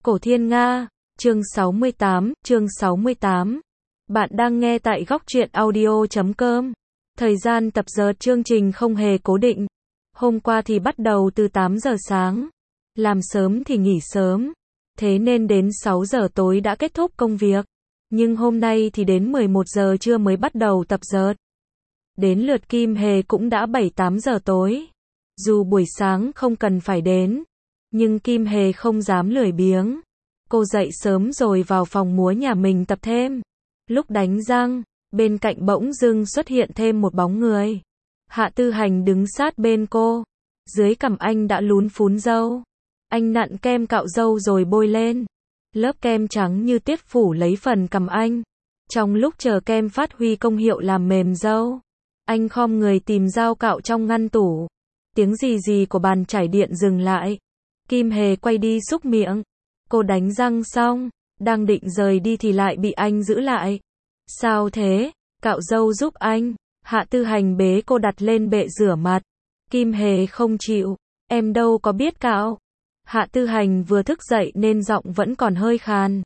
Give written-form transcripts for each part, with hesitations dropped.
Cổ Thiên Nga, chương 68. Bạn đang nghe tại góc truyện audio.com. Thời gian tập giờ chương trình không hề cố định. Hôm qua thì bắt đầu từ 8 giờ sáng. Làm sớm thì nghỉ sớm. Thế nên đến 6 giờ tối đã kết thúc công việc. Nhưng hôm nay thì đến 11 giờ trưa mới bắt đầu tập giờ. Đến lượt Kim Hề cũng đã 7-8 giờ tối. Dù buổi sáng không cần phải đến, nhưng Kim Hề không dám lười biếng. Cô dậy sớm rồi vào phòng múa nhà mình tập thêm. Lúc đánh răng, bên cạnh bỗng dưng xuất hiện thêm một bóng người. Hạ Tư Hành đứng sát bên cô. Dưới cằm anh đã lún phún râu. Anh nặn kem cạo râu rồi bôi lên. Lớp kem trắng như tiết phủ lấy phần cằm anh. Trong lúc chờ kem phát huy công hiệu làm mềm râu, anh khom người tìm dao cạo trong ngăn tủ. Tiếng rì rì của bàn chải điện dừng lại. Kim Hề quay đi súc miệng. Cô đánh răng xong, đang định rời đi thì lại bị anh giữ lại. Sao thế? Cạo râu giúp anh. Hạ Tư Hành bế cô đặt lên bệ rửa mặt. Kim Hề không chịu. Em đâu có biết cạo. Hạ Tư Hành vừa thức dậy nên giọng vẫn còn hơi khàn.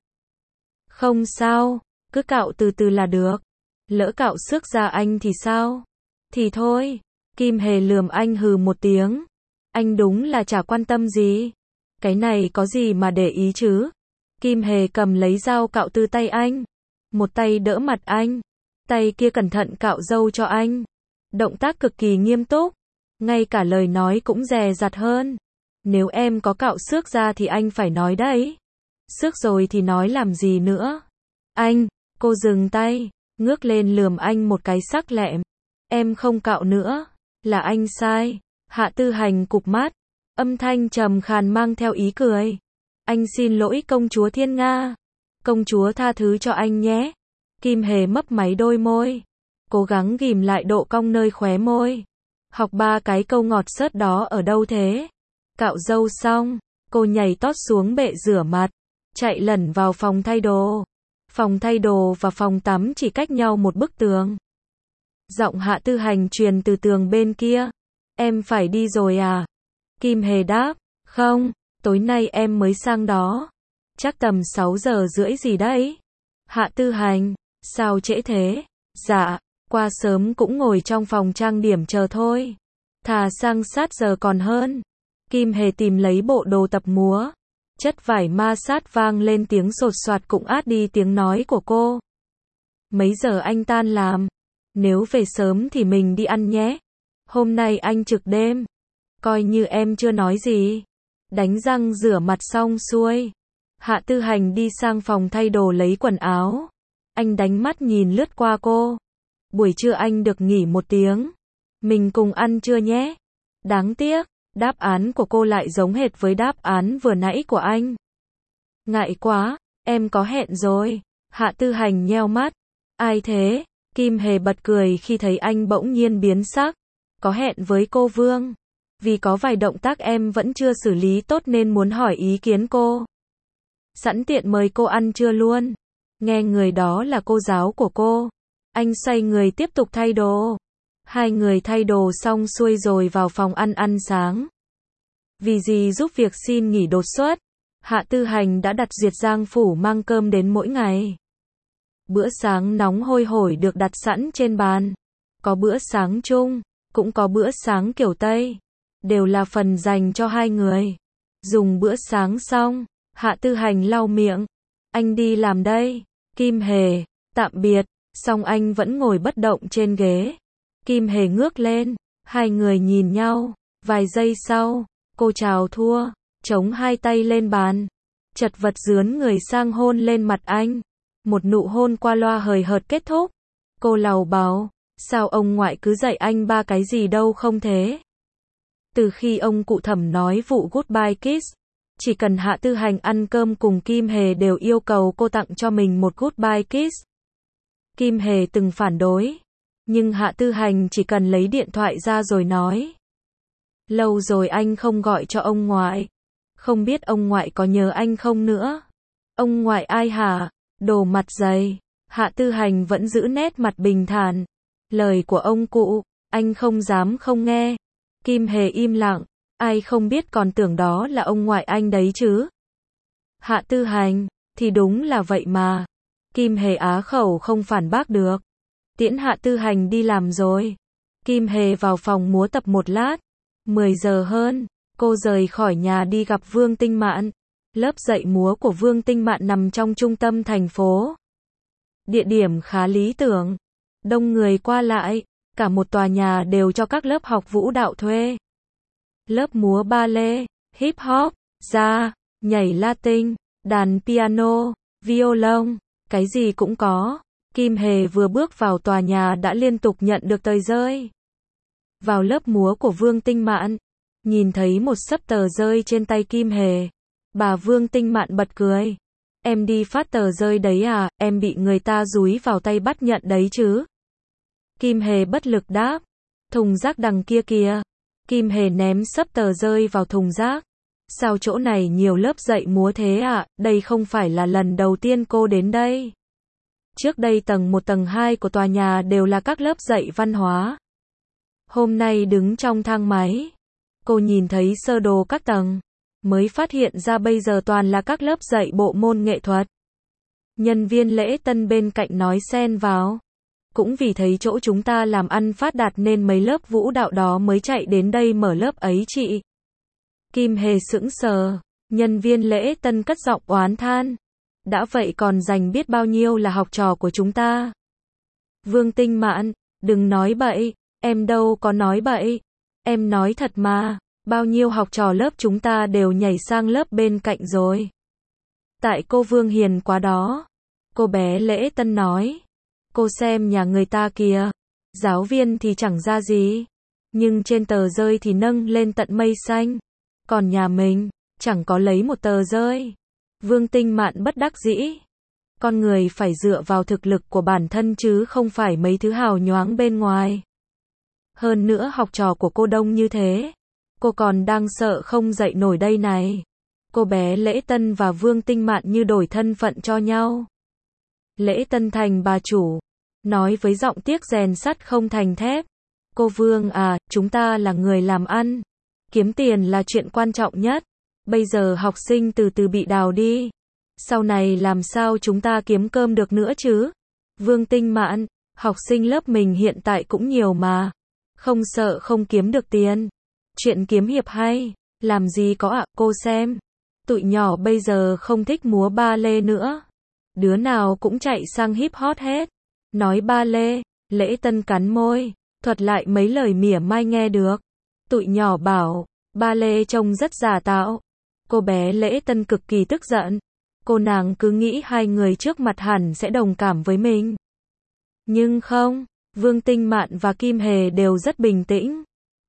Không sao, cứ cạo từ từ là được. Lỡ cạo xước da anh thì sao? Thì thôi. Kim Hề lườm anh hừ một tiếng. Anh đúng là chả quan tâm gì. Cái này có gì mà để ý chứ? Kim Hề cầm lấy dao cạo từ tay anh. Một tay đỡ mặt anh. Tay kia cẩn thận cạo râu cho anh. Động tác cực kỳ nghiêm túc. Ngay cả lời nói cũng dè dặt hơn. Nếu em có cạo xước ra thì anh phải nói đấy. Xước rồi thì nói làm gì nữa? Anh, cô dừng tay, ngước lên lườm anh một cái sắc lẹm. Em không cạo nữa. Là anh sai. Hạ Tư Hành cụp mắt. Âm thanh trầm khàn mang theo ý cười. Anh xin lỗi công chúa Thiên Nga. Công chúa tha thứ cho anh nhé. Kim Hề mấp máy đôi môi. Cố gắng ghim lại độ cong nơi khóe môi. Học 3 cái câu ngọt xớt đó ở đâu thế? Cạo râu xong, cô nhảy tót xuống bệ rửa mặt. Chạy lẩn vào phòng thay đồ. Phòng thay đồ và phòng tắm chỉ cách nhau một bức tường. Giọng Hạ Tư Hành truyền từ tường bên kia. Em phải đi rồi à? Kim Hề đáp. Không, tối nay em mới sang đó. Chắc tầm 6 giờ rưỡi gì đấy. Hạ Tư Hành. Sao trễ thế? Dạ, qua sớm cũng ngồi trong phòng trang điểm chờ thôi. Thà sang sát giờ còn hơn. Kim Hề tìm lấy bộ đồ tập múa. Chất vải ma sát vang lên tiếng sột soạt cũng át đi tiếng nói của cô. Mấy giờ anh tan làm? Nếu về sớm thì mình đi ăn nhé. Hôm nay anh trực đêm. Coi như em chưa nói gì. Đánh răng rửa mặt xong xuôi. Hạ Tư Hành đi sang phòng thay đồ lấy quần áo. Anh đánh mắt nhìn lướt qua cô. Buổi trưa anh được nghỉ 1 tiếng. Mình cùng ăn trưa nhé. Đáng tiếc, đáp án của cô lại giống hệt với đáp án vừa nãy của anh. Ngại quá, em có hẹn rồi. Hạ Tư Hành nheo mắt. Ai thế? Kim Hề bật cười khi thấy anh bỗng nhiên biến sắc. Có hẹn với cô Vương. Vì có vài động tác em vẫn chưa xử lý tốt nên muốn hỏi ý kiến cô. Sẵn tiện mời cô ăn trưa luôn. Nghe người đó là cô giáo của cô. Anh xoay người tiếp tục thay đồ. Hai người thay đồ xong xuôi rồi vào phòng ăn sáng. Vì gì giúp việc xin nghỉ đột xuất, Hạ Tư Hành đã đặt Duyệt Giang Phủ mang cơm đến mỗi ngày. Bữa sáng nóng hôi hổi được đặt sẵn trên bàn. Có bữa sáng chung, cũng có bữa sáng kiểu Tây. Đều là phần dành cho hai người. Dùng bữa sáng xong, Hạ Tư Hành lau miệng. Anh đi làm đây. Kim Hề, tạm biệt. Xong anh vẫn ngồi bất động trên ghế. Kim Hề ngước lên. Hai người nhìn nhau. Vài giây sau, cô chào thua. Chống hai tay lên bàn. Chật vật dướn người sang hôn lên mặt anh. Một nụ hôn qua loa hời hợt kết thúc. Cô lầu bầu. Sao ông ngoại cứ dạy anh 3 cái gì đâu không thế? Từ khi ông cụ Thẩm nói vụ goodbye kiss, chỉ cần Hạ Tư Hành ăn cơm cùng Kim Hề đều yêu cầu cô tặng cho mình một goodbye kiss. Kim Hề từng phản đối, nhưng Hạ Tư Hành chỉ cần lấy điện thoại ra rồi nói. Lâu rồi anh không gọi cho ông ngoại. Không biết ông ngoại có nhớ anh không nữa? Ông ngoại ai hả? Đồ mặt dày. Hạ Tư Hành vẫn giữ nét mặt bình thản. Lời của ông cụ, anh không dám không nghe. Kim Hề im lặng. Ai không biết còn tưởng đó là ông ngoại anh đấy chứ. Hạ Tư Hành, thì đúng là vậy mà. Kim Hề á khẩu không phản bác được. Tiễn Hạ Tư Hành đi làm rồi. Kim Hề vào phòng múa tập một lát. 10 giờ hơn, cô rời khỏi nhà đi gặp Vương Tinh Mạn. Lớp dạy múa của Vương Tinh Mạn nằm trong trung tâm thành phố. Địa điểm khá lý tưởng. Đông người qua lại, cả một tòa nhà đều cho các lớp học vũ đạo thuê. Lớp múa ballet, hip hop, jazz, nhảy Latin, đàn piano, violon, cái gì cũng có. Kim Hề vừa bước vào tòa nhà đã liên tục nhận được tờ rơi. Vào lớp múa của Vương Tinh Mạn, nhìn thấy một xấp tờ rơi trên tay Kim Hề. Bà Vương Tinh Mạn bật cười. Em đi phát tờ rơi đấy à, em bị người ta dúi vào tay bắt nhận đấy chứ. Kim Hề bất lực đáp. Thùng rác đằng kia kìa. Kim Hề ném xấp tờ rơi vào thùng rác. Sao chỗ này nhiều lớp dạy múa thế ạ, đây không phải là lần đầu tiên cô đến đây. Trước đây tầng 1 tầng 2 của tòa nhà đều là các lớp dạy văn hóa. Hôm nay đứng trong thang máy, cô nhìn thấy sơ đồ các tầng, mới phát hiện ra bây giờ toàn là các lớp dạy bộ môn nghệ thuật. Nhân viên lễ tân bên cạnh nói xen vào. Cũng vì thấy chỗ chúng ta làm ăn phát đạt nên mấy lớp vũ đạo đó mới chạy đến đây mở lớp ấy chị. Kim Hề sững sờ, nhân viên lễ tân cất giọng oán than. Đã vậy còn dành biết bao nhiêu là học trò của chúng ta. Vương Tinh Mạn, đừng nói bậy, em đâu có nói bậy. Em nói thật mà, bao nhiêu học trò lớp chúng ta đều nhảy sang lớp bên cạnh rồi. Tại cô Vương hiền quá đó. Cô bé lễ tân nói. Cô xem nhà người ta kìa, giáo viên thì chẳng ra gì, nhưng trên tờ rơi thì nâng lên tận mây xanh. Còn nhà mình, chẳng có lấy một tờ rơi. Vương Tinh Mạn bất đắc dĩ. Con người phải dựa vào thực lực của bản thân chứ không phải mấy thứ hào nhoáng bên ngoài. Hơn nữa học trò của cô đông như thế. Cô còn đang sợ không dậy nổi đây này. Cô bé Lễ Tân và Vương Tinh Mạn như đổi thân phận cho nhau. Lễ Tân thành bà chủ, nói với giọng tiếc rèn sắt không thành thép. Cô Vương à, chúng ta là người làm ăn. Kiếm tiền là chuyện quan trọng nhất. Bây giờ học sinh từ từ bị đào đi. Sau này làm sao chúng ta kiếm cơm được nữa chứ? Vương Tinh Mạn, học sinh lớp mình hiện tại cũng nhiều mà. Không sợ không kiếm được tiền. Chuyện kiếm hiệp hay, làm gì có ạ, cô xem. Tụi nhỏ bây giờ không thích múa ba lê nữa. Đứa nào cũng chạy sang hip hop hết. Nói ba lê, Lễ Tân cắn môi, thuật lại mấy lời mỉa mai nghe được. Tụi nhỏ bảo, ba lê trông rất giả tạo. Cô bé Lễ Tân cực kỳ tức giận. Cô nàng cứ nghĩ hai người trước mặt hẳn sẽ đồng cảm với mình. Nhưng không, Vương Tinh Mạn và Kim Hề đều rất bình tĩnh.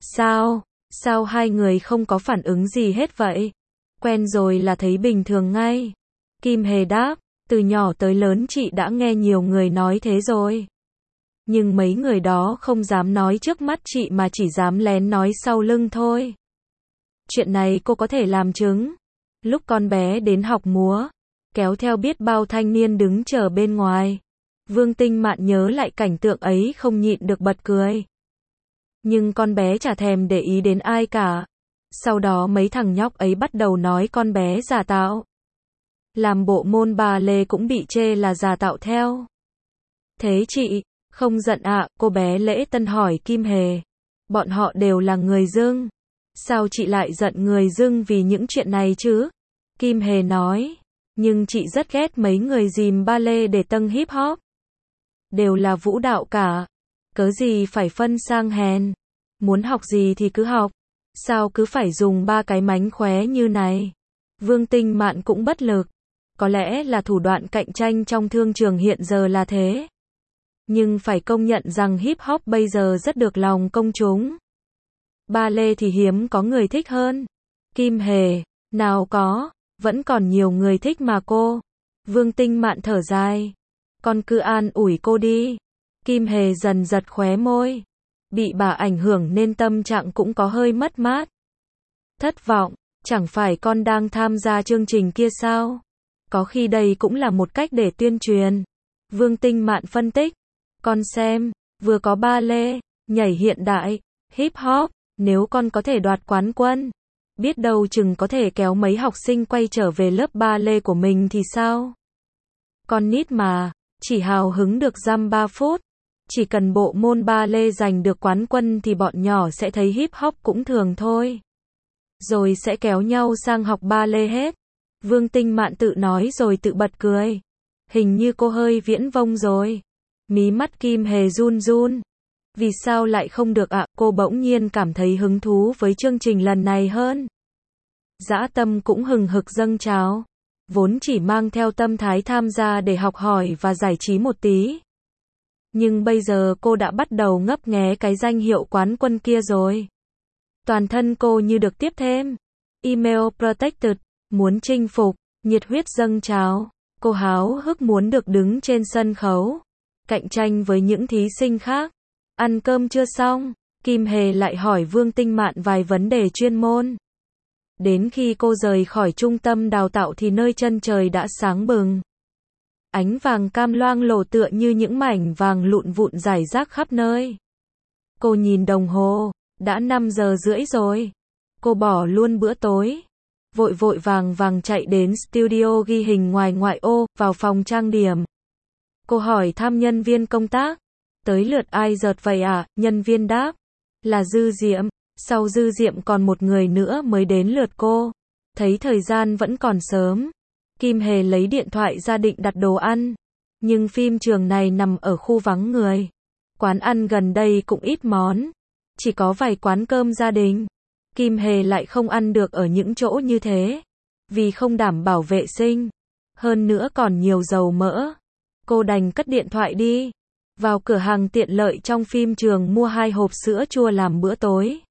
Sao hai người không có phản ứng gì hết vậy? Quen rồi là thấy bình thường ngay. Kim Hề đáp, từ nhỏ tới lớn chị đã nghe nhiều người nói thế rồi. Nhưng mấy người đó không dám nói trước mắt chị mà chỉ dám lén nói sau lưng thôi. Chuyện này cô có thể làm chứng. Lúc con bé đến học múa, kéo theo biết bao thanh niên đứng chờ bên ngoài. Vương Tinh Mạn nhớ lại cảnh tượng ấy không nhịn được bật cười. Nhưng con bé chả thèm để ý đến ai cả. Sau đó mấy thằng nhóc ấy bắt đầu nói con bé giả tạo. Làm bộ môn bà lê cũng bị chê là giả tạo theo. Thế chị, không giận ạ, cô bé Lễ Tân hỏi Kim Hề. Bọn họ đều là người dưng. Sao chị lại giận người dưng vì những chuyện này chứ? Kim Hề nói. Nhưng chị rất ghét mấy người dìm ba lê để tâng hip hop. Đều là vũ đạo cả. Cớ gì phải phân sang hèn. Muốn học gì thì cứ học. Sao cứ phải dùng ba cái mánh khóe như này? Vương Tinh Mạn cũng bất lực. Có lẽ là thủ đoạn cạnh tranh trong thương trường hiện giờ là thế. Nhưng phải công nhận rằng hip hop bây giờ rất được lòng công chúng. Ba lê thì hiếm có người thích hơn. Kim Hề, nào có, vẫn còn nhiều người thích mà cô. Vương Tinh Mạn thở dài. Con cứ an ủi cô đi. Kim Hề dần giật khóe môi. Bị bà ảnh hưởng nên tâm trạng cũng có hơi mất mát. Thất vọng, chẳng phải con đang tham gia chương trình kia sao? Có khi đây cũng là một cách để tuyên truyền. Vương Tinh Mạn phân tích. Con xem, vừa có ba lê, nhảy hiện đại, hip hop, nếu con có thể đoạt quán quân. Biết đâu chừng có thể kéo mấy học sinh quay trở về lớp ba lê của mình thì sao? Con nít mà, chỉ hào hứng được dăm 3 phút. Chỉ cần bộ môn ba lê giành được quán quân thì bọn nhỏ sẽ thấy hip hop cũng thường thôi. Rồi sẽ kéo nhau sang học ba lê hết. Vương Tinh Mạn tự nói rồi tự bật cười. Hình như cô hơi viễn vông rồi. Mí mắt Kim Hề run run. Vì sao lại không được ạ? Cô bỗng nhiên cảm thấy hứng thú với chương trình lần này hơn. Dã tâm cũng hừng hực dâng trào. Vốn chỉ mang theo tâm thái tham gia để học hỏi và giải trí một tí. Nhưng bây giờ cô đã bắt đầu ngấp nghé cái danh hiệu quán quân kia rồi. Toàn thân cô như được tiếp thêm. Email protected, muốn chinh phục, nhiệt huyết dâng trào. Cô háo hức muốn được đứng trên sân khấu, cạnh tranh với những thí sinh khác. Ăn cơm chưa xong, Kim Hề lại hỏi Vương Tinh Mạn vài vấn đề chuyên môn. Đến khi cô rời khỏi trung tâm đào tạo thì nơi chân trời đã sáng bừng. Ánh vàng cam loang lổ tựa như những mảnh vàng lụn vụn rải rác khắp nơi. Cô nhìn đồng hồ, đã 5 giờ rưỡi rồi. Cô bỏ luôn bữa tối. Vội vội vàng vàng chạy đến studio ghi hình ngoài ngoại ô, vào phòng trang điểm. Cô hỏi thăm nhân viên công tác. Tới lượt ai giật vậy à? Nhân viên đáp. Là Dư Diệm. Sau Dư Diệm còn một người nữa mới đến lượt cô. Thấy thời gian vẫn còn sớm. Kim Hề lấy điện thoại ra định đặt đồ ăn. Nhưng phim trường này nằm ở khu vắng người. Quán ăn gần đây cũng ít món. Chỉ có vài quán cơm gia đình. Kim Hề lại không ăn được ở những chỗ như thế. Vì không đảm bảo vệ sinh. Hơn nữa còn nhiều dầu mỡ. Cô đành cất điện thoại đi. Vào cửa hàng tiện lợi trong phim trường mua 2 hộp sữa chua làm bữa tối.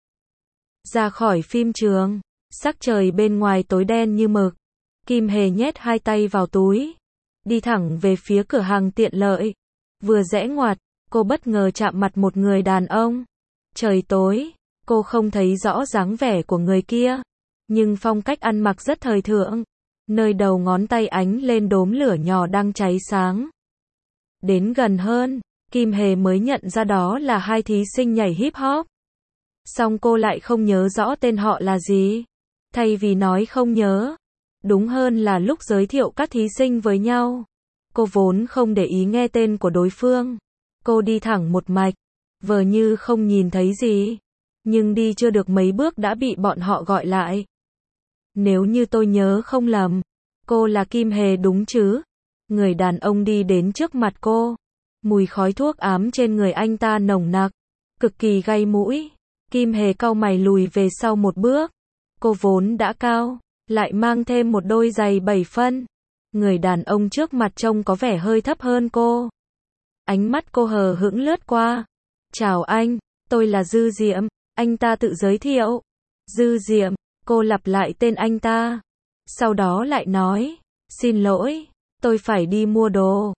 Ra khỏi phim trường. Sắc trời bên ngoài tối đen như mực. Kim Hề nhét 2 tay vào túi. Đi thẳng về phía cửa hàng tiện lợi. Vừa rẽ ngoặt, cô bất ngờ chạm mặt một người đàn ông. Trời tối, cô không thấy rõ dáng vẻ của người kia. Nhưng phong cách ăn mặc rất thời thượng. Nơi đầu ngón tay ánh lên đốm lửa nhỏ đang cháy sáng. Đến gần hơn, Kim Hề mới nhận ra đó là 2 thí sinh nhảy hip hop. Song cô lại không nhớ rõ tên họ là gì. Thay vì nói không nhớ, đúng hơn là lúc giới thiệu các thí sinh với nhau. Cô vốn không để ý nghe tên của đối phương. Cô đi thẳng một mạch, vờ như không nhìn thấy gì. Nhưng đi chưa được mấy bước đã bị bọn họ gọi lại. Nếu như tôi nhớ không lầm, cô là Kim Hề đúng chứ? Người đàn ông đi đến trước mặt cô. Mùi khói thuốc ám trên người anh ta nồng nặc, cực kỳ gây mũi. Kim Hề cau mày lùi về sau một bước. Cô vốn đã cao, lại mang thêm một đôi giày 7 phân. Người đàn ông trước mặt trông có vẻ hơi thấp hơn cô. Ánh mắt cô hờ hững lướt qua. Chào anh, tôi là Dư Diệm. Anh ta tự giới thiệu. Dư Diệm, cô lặp lại tên anh ta. Sau đó lại nói, xin lỗi, tôi phải đi mua đồ.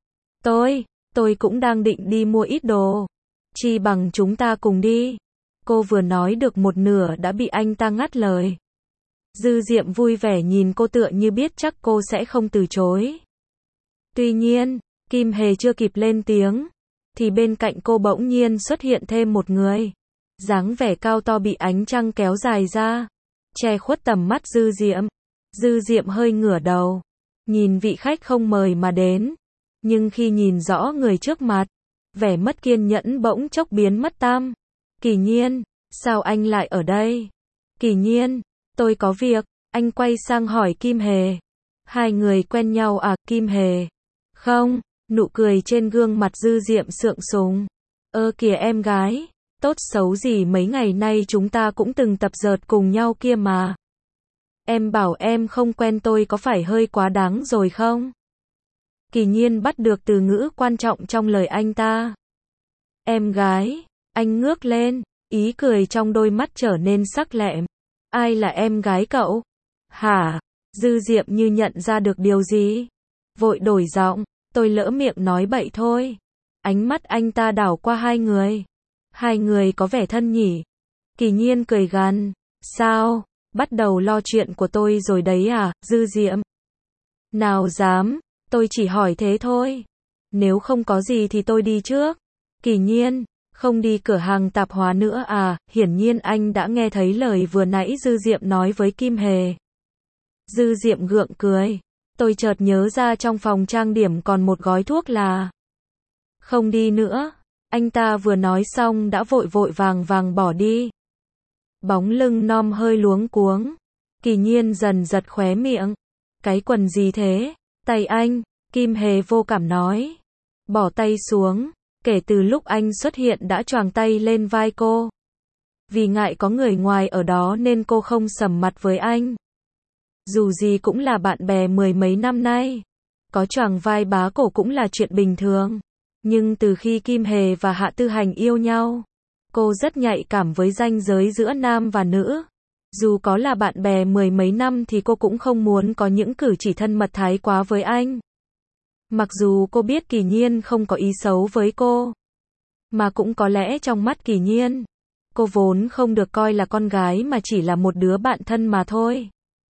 Tôi cũng đang định đi mua ít đồ. Chi bằng chúng ta cùng đi. Cô vừa nói được một nửa đã bị anh ta ngắt lời. Dư Diệm vui vẻ nhìn cô tựa như biết chắc cô sẽ không từ chối. Tuy nhiên, Kim Hề chưa kịp lên tiếng, thì bên cạnh cô bỗng nhiên xuất hiện thêm một người. Dáng vẻ cao to bị ánh trăng kéo dài ra, che khuất tầm mắt Dư Diệm. Dư Diệm hơi ngửa đầu, nhìn vị khách không mời mà đến. Nhưng khi nhìn rõ người trước mặt, vẻ mất kiên nhẫn bỗng chốc biến mất tăm. Kỳ Nhiên, sao anh lại ở đây? Kỳ Nhiên, tôi có việc. Anh quay sang hỏi Kim Hề. Hai người quen nhau à? Kim Hề. Không, nụ cười trên gương mặt Dư Diệm sượng sùng. Kìa em gái, tốt xấu gì mấy ngày nay chúng ta cũng từng tập dượt cùng nhau kia mà. Em bảo em không quen tôi có phải hơi quá đáng rồi không? Kỳ Nhiên bắt được từ ngữ quan trọng trong lời anh ta. Em gái, anh ngước lên, ý cười trong đôi mắt trở nên sắc lẹm. Ai là em gái cậu? Hả? Dư Diệm như nhận ra được điều gì. Vội đổi giọng, tôi lỡ miệng nói bậy thôi. Ánh mắt anh ta đảo qua hai người. Hai người có vẻ thân nhỉ? Kỳ Nhiên cười gằn. Sao? Bắt đầu lo chuyện của tôi rồi đấy à? Dư Diệm. Nào dám, tôi chỉ hỏi thế thôi. Nếu không có gì thì tôi đi trước. Kỳ Nhiên. Không đi cửa hàng tạp hóa nữa à? Hiển nhiên anh đã nghe thấy lời vừa nãy Dư Diệm nói với Kim Hề. Dư Diệm gượng cười. Tôi chợt nhớ ra trong phòng trang điểm còn một gói thuốc là. Không đi nữa. Anh ta vừa nói xong đã vội vội vàng vàng bỏ đi. Bóng lưng Nom hơi luống cuống. Kỳ Nhiên dần giật khóe miệng. Cái quần gì thế? Tay anh. Kim Hề vô cảm nói. Bỏ tay xuống. Kể từ lúc anh xuất hiện đã choàng tay lên vai cô. Vì ngại có người ngoài ở đó nên cô không sầm mặt với anh. Dù gì cũng là bạn bè mười mấy năm nay. Có choàng vai bá cổ cũng là chuyện bình thường. Nhưng từ khi Kim Hề và Hạ Tư Hành yêu nhau, cô rất nhạy cảm với ranh giới giữa nam và nữ. Dù có là bạn bè mười mấy năm thì cô cũng không muốn có những cử chỉ thân mật thái quá với anh. Mặc dù cô biết Kỳ Nhiên không có ý xấu với cô, mà cũng có lẽ trong mắt Kỳ Nhiên, cô vốn không được coi là con gái mà chỉ là một đứa bạn thân mà thôi.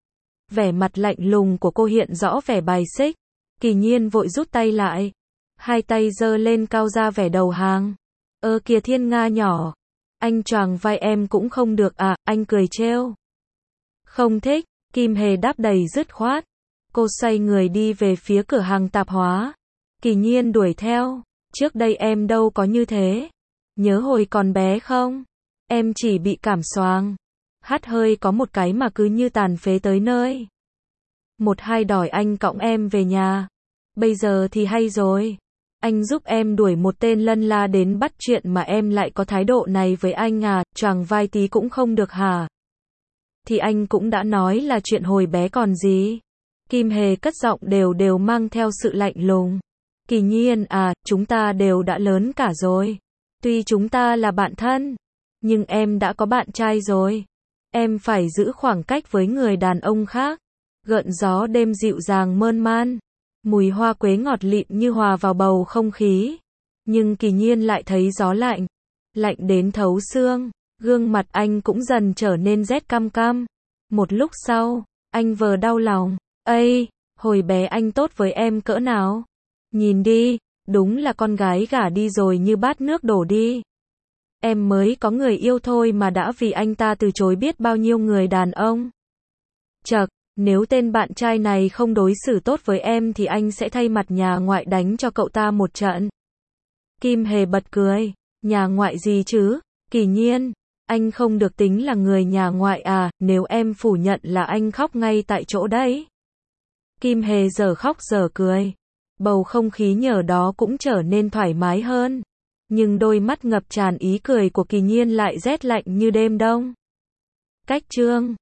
Vẻ mặt lạnh lùng của cô hiện rõ vẻ bài xích. Kỳ Nhiên vội rút tay lại. Hai tay giơ lên cao ra vẻ đầu hàng. Kìa Thiên Nga nhỏ. Anh choàng vai em cũng không được à? Anh cười trêu. Không thích. Kim Hề đáp đầy dứt khoát. Cô xoay người đi về phía cửa hàng tạp hóa. Kỳ Nhiên đuổi theo. Trước đây em đâu có như thế. Nhớ hồi còn bé không? Em chỉ bị cảm xoàng. Hắt hơi có một cái mà cứ như tàn phế tới nơi. Một hai đòi anh cõng em về nhà. Bây giờ thì hay rồi. Anh giúp em đuổi một tên lân la đến bắt chuyện mà em lại có thái độ này với anh à? Choàng vai tí cũng không được hả? Thì anh cũng đã nói là chuyện hồi bé còn gì. Kim Hề cất giọng đều mang theo sự lạnh lùng. Kỳ Nhiên à, chúng ta đều đã lớn cả rồi. Tuy chúng ta là bạn thân, nhưng em đã có bạn trai rồi. Em phải giữ khoảng cách với người đàn ông khác. Gợn gió đêm dịu dàng mơn man. Mùi hoa quế ngọt lịm như hòa vào bầu không khí. Nhưng Kỳ Nhiên lại thấy gió lạnh. Lạnh đến thấu xương. Gương mặt anh cũng dần trở nên rét căm căm. Một lúc sau, anh vờ đau lòng. Ây, hồi bé anh tốt với em cỡ nào? Nhìn đi, đúng là con gái gả đi rồi như bát nước đổ đi. Em mới có người yêu thôi mà đã vì anh ta từ chối biết bao nhiêu người đàn ông. Chậc, nếu tên bạn trai này không đối xử tốt với em thì anh sẽ thay mặt nhà ngoại đánh cho cậu ta một trận. Kim Hề bật cười. Nhà ngoại gì chứ? Kỳ Nhiên, anh không được tính là người nhà ngoại à? Nếu em phủ nhận là anh khóc ngay tại chỗ đấy. Kim Hề giờ khóc giờ cười. Bầu không khí nhờ đó cũng trở nên thoải mái hơn. Nhưng đôi mắt ngập tràn ý cười của Kỳ Nhiên lại rét lạnh như đêm đông. Cách chương